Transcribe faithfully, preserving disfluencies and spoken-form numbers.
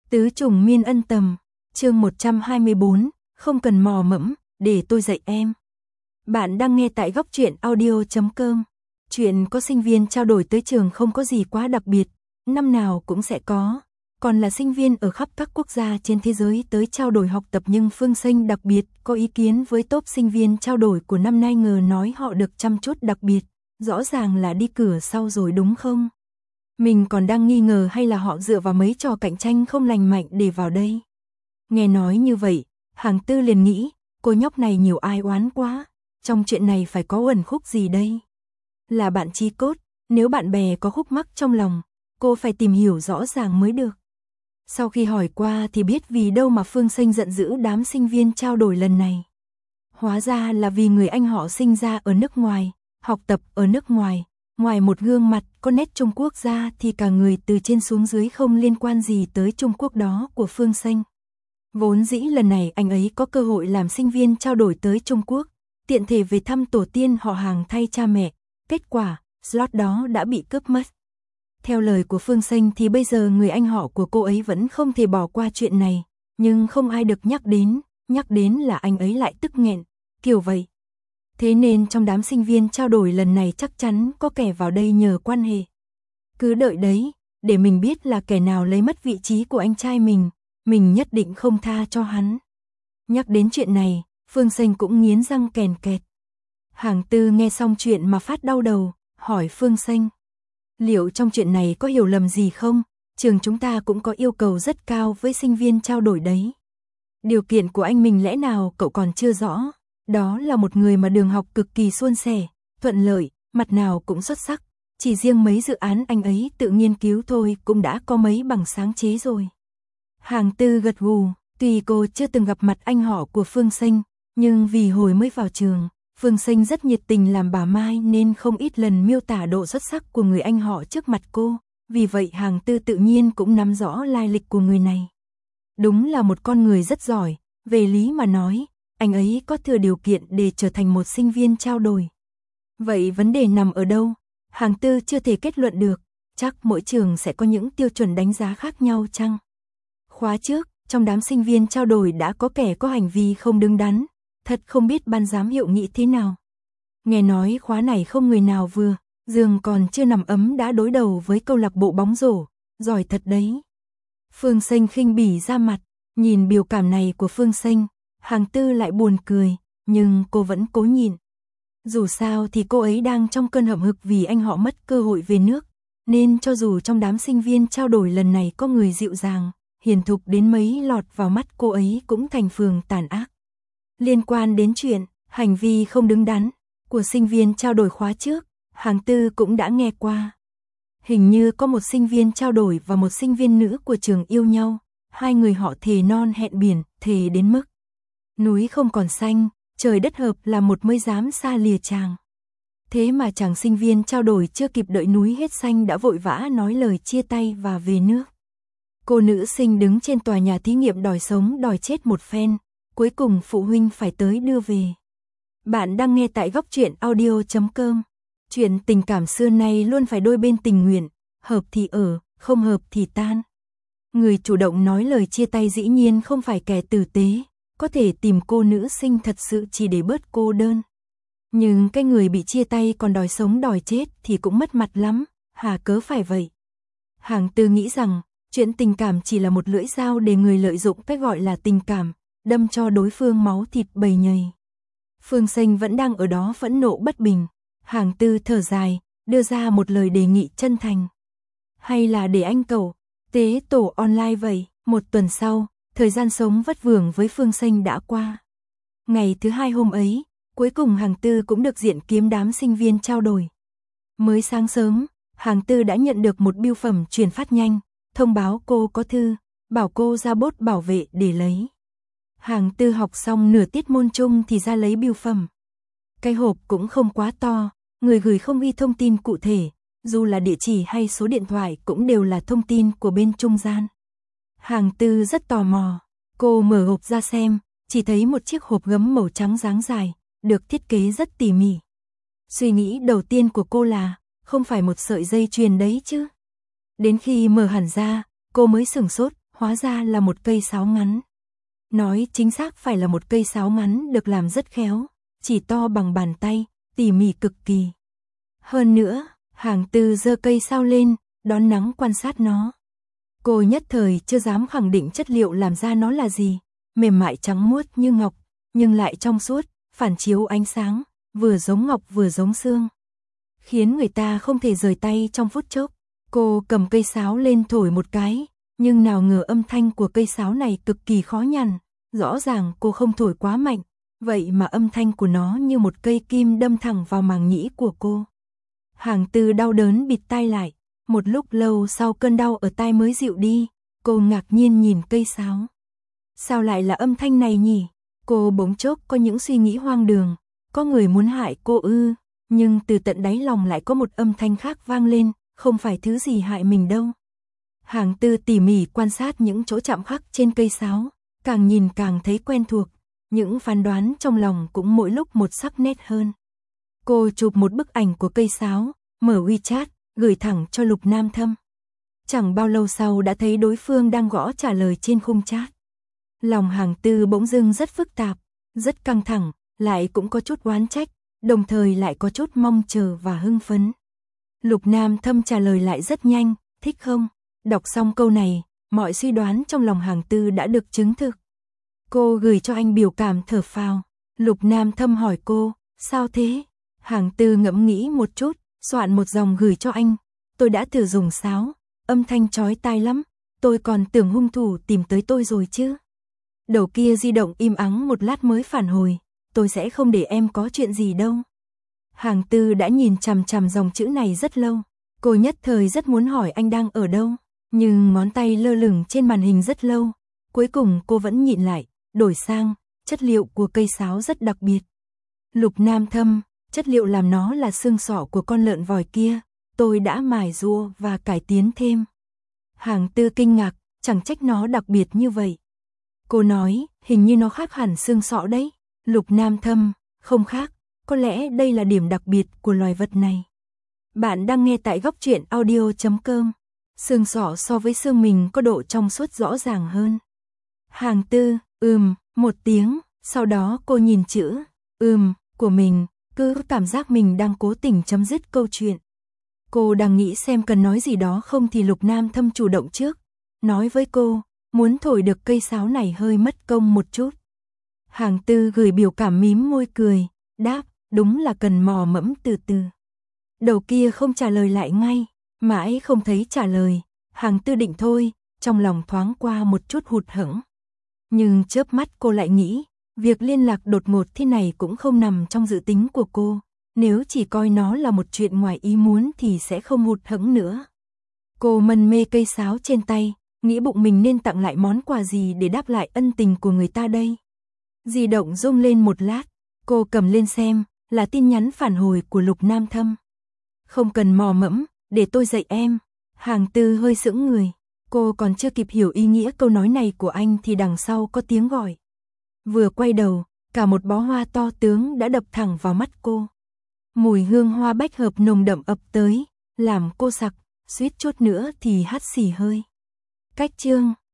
Tứ trùng miên ân tầm, chương một trăm hai mươi bốn, không cần mò mẫm, để tôi dạy em. Bạn đang nghe tại góc truyện audio chấm com. Chuyện có sinh viên trao đổi tới trường không có gì quá đặc biệt, năm nào cũng sẽ có. Còn là sinh viên ở khắp các quốc gia trên thế giới tới trao đổi học tập, nhưng Phương Xanh đặc biệt có ý kiến với top sinh viên trao đổi của năm nay, ngờ nói họ được chăm chút đặc biệt, rõ ràng là đi cửa sau rồi đúng không? Mình còn đang nghi ngờ hay là họ dựa vào mấy trò cạnh tranh không lành mạnh để vào đây. Nghe nói như vậy, Hàng Tư liền nghĩ, cô nhóc này nhiều ai oán quá, trong chuyện này phải có uẩn khúc gì đây. Là bạn chí cốt, nếu bạn bè có khúc mắc trong lòng, cô phải tìm hiểu rõ ràng mới được. Sau khi hỏi qua thì biết vì đâu mà Phương Xanh giận dữ đám sinh viên trao đổi lần này. Hóa ra là vì người anh họ sinh ra ở nước ngoài, học tập ở nước ngoài. Ngoài một gương mặt có nét Trung Quốc ra thì cả người từ trên xuống dưới không liên quan gì tới Trung Quốc đó của Phương Xanh. Vốn dĩ lần này anh ấy có cơ hội làm sinh viên trao đổi tới Trung Quốc, tiện thể về thăm tổ tiên họ Hàng thay cha mẹ, kết quả, slot đó đã bị cướp mất. Theo lời của Phương Xanh thì bây giờ người anh họ của cô ấy vẫn không thể bỏ qua chuyện này, nhưng không ai được nhắc đến, nhắc đến là anh ấy lại tức nghẹn, kiểu vậy. Thế nên trong đám sinh viên trao đổi lần này chắc chắn có kẻ vào đây nhờ quan hệ. Cứ đợi đấy, để mình biết là kẻ nào lấy mất vị trí của anh trai mình, mình nhất định không tha cho hắn. Nhắc đến chuyện này, Phương Xanh cũng nghiến răng kèn kẹt. Hàng Tư nghe xong chuyện mà phát đau đầu, hỏi Phương Xanh. Liệu trong chuyện này có hiểu lầm gì không? Trường chúng ta cũng có yêu cầu rất cao với sinh viên trao đổi đấy. Điều kiện của anh mình lẽ nào cậu còn chưa rõ? Đó là một người mà đường học cực kỳ suôn sẻ, thuận lợi, mặt nào cũng xuất sắc. Chỉ riêng mấy dự án anh ấy tự nghiên cứu thôi cũng đã có mấy bằng sáng chế rồi. Hàng Tư gật gù, tuy cô chưa từng gặp mặt anh họ của Phương Xanh, nhưng vì hồi mới vào trường, Phương Xanh rất nhiệt tình làm bà Mai nên không ít lần miêu tả độ xuất sắc của người anh họ trước mặt cô. Vì vậy Hàng Tư tự nhiên cũng nắm rõ lai lịch của người này. Đúng là một con người rất giỏi, về lý mà nói, anh ấy có thừa điều kiện để trở thành một sinh viên trao đổi. Vậy vấn đề nằm ở đâu? Hàng Tư chưa thể kết luận được, chắc mỗi trường sẽ có những tiêu chuẩn đánh giá khác nhau chăng? Khóa trước, trong đám sinh viên trao đổi đã có kẻ có hành vi không đứng đắn, thật không biết ban giám hiệu nghĩ thế nào. Nghe nói khóa này không người nào vừa, giường còn chưa nằm ấm đã đối đầu với câu lạc bộ bóng rổ, giỏi thật đấy. Phương Xanh khinh bỉ ra mặt, nhìn biểu cảm này của Phương Xanh, Hàng Tư lại buồn cười, nhưng cô vẫn cố nhịn. Dù sao thì cô ấy đang trong cơn hậm hực vì anh họ mất cơ hội về nước, nên cho dù trong đám sinh viên trao đổi lần này có người dịu dàng, hiền thục đến mấy lọt vào mắt cô ấy cũng thành phường tàn ác. Liên quan đến chuyện hành vi không đứng đắn của sinh viên trao đổi khóa trước, Hàng Tư cũng đã nghe qua. Hình như có một sinh viên trao đổi và một sinh viên nữ của trường yêu nhau, hai người họ thề non hẹn biển, thề đến mức núi không còn xanh, trời đất hợp là một mới dám xa lìa chàng. Thế mà chàng sinh viên trao đổi chưa kịp đợi núi hết xanh đã vội vã nói lời chia tay và về nước. Cô nữ sinh đứng trên tòa nhà thí nghiệm đòi sống đòi chết một phen, cuối cùng phụ huynh phải tới đưa về. Bạn đang nghe tại góc truyện audio chấm com. Chuyện tình cảm xưa nay luôn phải đôi bên tình nguyện, hợp thì ở, không hợp thì tan. Người chủ động nói lời chia tay dĩ nhiên không phải kẻ tử tế, có thể tìm cô nữ sinh thật sự chỉ để bớt cô đơn. Nhưng cái người bị chia tay còn đòi sống đòi chết thì cũng mất mặt lắm, hà cớ phải vậy. Hàng Tư nghĩ rằng, chuyện tình cảm chỉ là một lưỡi dao để người lợi dụng cái gọi là tình cảm, đâm cho đối phương máu thịt bầy nhầy. Phương Xanh vẫn đang ở đó phẫn nộ bất bình. Hàng Tư thở dài, đưa ra một lời đề nghị chân thành. Hay là để anh cậu tế tổ online vậy? Một tuần sau, thời gian sống vất vưởng với Phương Xanh đã qua. Ngày thứ hai hôm ấy, cuối cùng Hàng Tư cũng được diện kiếm đám sinh viên trao đổi. Mới sáng sớm, Hàng Tư đã nhận được một bưu phẩm truyền phát nhanh, thông báo cô có thư, bảo cô ra bốt bảo vệ để lấy. Hàng Tư học xong nửa tiết môn chung thì ra lấy bưu phẩm. Cái hộp cũng không quá to, người gửi không ghi thông tin cụ thể, dù là địa chỉ hay số điện thoại cũng đều là thông tin của bên trung gian. Hàng Tư rất tò mò, cô mở hộp ra xem, chỉ thấy một chiếc hộp gấm màu trắng dáng dài, được thiết kế rất tỉ mỉ. Suy nghĩ đầu tiên của cô là, không phải một sợi dây chuyền đấy chứ. Đến khi mở hẳn ra, cô mới sửng sốt, hóa ra là một cây sáo ngắn. Nói chính xác phải là một cây sáo ngắn được làm rất khéo, chỉ to bằng bàn tay, tỉ mỉ cực kỳ. Hơn nữa, Hàng Tư giơ cây sáo lên, đón nắng quan sát nó. Cô nhất thời chưa dám khẳng định chất liệu làm ra nó là gì, mềm mại trắng muốt như ngọc, nhưng lại trong suốt, phản chiếu ánh sáng, vừa giống ngọc vừa giống xương, khiến người ta không thể rời tay trong phút chốc. Cô cầm cây sáo lên thổi một cái, nhưng nào ngờ âm thanh của cây sáo này cực kỳ khó nhằn, rõ ràng cô không thổi quá mạnh, vậy mà âm thanh của nó như một cây kim đâm thẳng vào màng nhĩ của cô. Hàng Tư đau đớn bịt tai lại, một lúc lâu sau cơn đau ở tai mới dịu đi, cô ngạc nhiên nhìn cây sáo. Sao lại là âm thanh này nhỉ? Cô bỗng chốc có những suy nghĩ hoang đường, có người muốn hại cô ư, nhưng từ tận đáy lòng lại có một âm thanh khác vang lên, không phải thứ gì hại mình đâu. Hàng Tư tỉ mỉ quan sát những chỗ chạm khắc trên cây sáo, càng nhìn càng thấy quen thuộc, những phán đoán trong lòng cũng mỗi lúc một sắc nét hơn. Cô chụp một bức ảnh của cây sáo, mở WeChat, gửi thẳng cho Lục Nam Thâm. Chẳng bao lâu sau đã thấy đối phương đang gõ trả lời trên khung chat. Lòng Hàng Tư bỗng dưng rất phức tạp, rất căng thẳng, lại cũng có chút oán trách, đồng thời lại có chút mong chờ và hưng phấn. Lục Nam Thâm trả lời lại rất nhanh, thích không? Đọc xong câu này, mọi suy đoán trong lòng Hàng Tư đã được chứng thực. Cô gửi cho anh biểu cảm thở phào. Lục Nam Thâm hỏi cô, sao thế? Hàng Tư ngẫm nghĩ một chút, soạn một dòng gửi cho anh. Tôi đã thử dùng sáo, âm thanh chói tai lắm, tôi còn tưởng hung thủ tìm tới tôi rồi chứ. Đầu kia di động im ắng một lát mới phản hồi, tôi sẽ không để em có chuyện gì đâu. Hàng Tư đã nhìn chằm chằm dòng chữ này rất lâu, cô nhất thời rất muốn hỏi anh đang ở đâu, nhưng ngón tay lơ lửng trên màn hình rất lâu, cuối cùng cô vẫn nhịn lại, đổi sang, chất liệu của cây sáo rất đặc biệt. Lục Nam Thâm, chất liệu làm nó là xương sọ của con lợn vòi kia, tôi đã mài rua và cải tiến thêm. Hàng Tư kinh ngạc, chẳng trách nó đặc biệt như vậy. Cô nói, hình như nó khác hẳn xương sọ đấy. Lục Nam Thâm, không khác, có lẽ đây là điểm đặc biệt của loài vật này. Bạn đang nghe tại góc truyện audio chấm com. Xương sọ so với xương mình có độ trong suốt rõ ràng hơn. Hàng Tư, ừm, một tiếng, sau đó cô nhìn chữ, ừm, của mình, cứ cảm giác mình đang cố tình chấm dứt câu chuyện. Cô đang nghĩ xem cần nói gì đó không thì Lục Nam Thâm chủ động trước, nói với cô, muốn thổi được cây sáo này hơi mất công một chút. Hàng Tư gửi biểu cảm mím môi cười, đáp, đúng là cần mò mẫm từ từ. Đầu kia không trả lời lại ngay, mãi không thấy trả lời, Hàng Tư định thôi, trong lòng thoáng qua một chút hụt hẫng. Nhưng chớp mắt cô lại nghĩ, việc liên lạc đột ngột thế này cũng không nằm trong dự tính của cô, nếu chỉ coi nó là một chuyện ngoài ý muốn thì sẽ không hụt hẫng nữa. Cô mân mê cây sáo trên tay, nghĩ bụng mình nên tặng lại món quà gì để đáp lại ân tình của người ta đây. Di động rung lên một lát, cô cầm lên xem, là tin nhắn phản hồi của Lục Nam Thâm. Không cần mò mẫm, để tôi dạy em. Hàng Tư hơi sững người, cô còn chưa kịp hiểu ý nghĩa câu nói này của anh thì đằng sau có tiếng gọi. Vừa quay đầu, cả một bó hoa to tướng đã đập thẳng vào mắt cô. Mùi hương hoa bách hợp nồng đậm ập tới, làm cô sặc, suýt chút nữa thì hắt xì hơi. Cách chương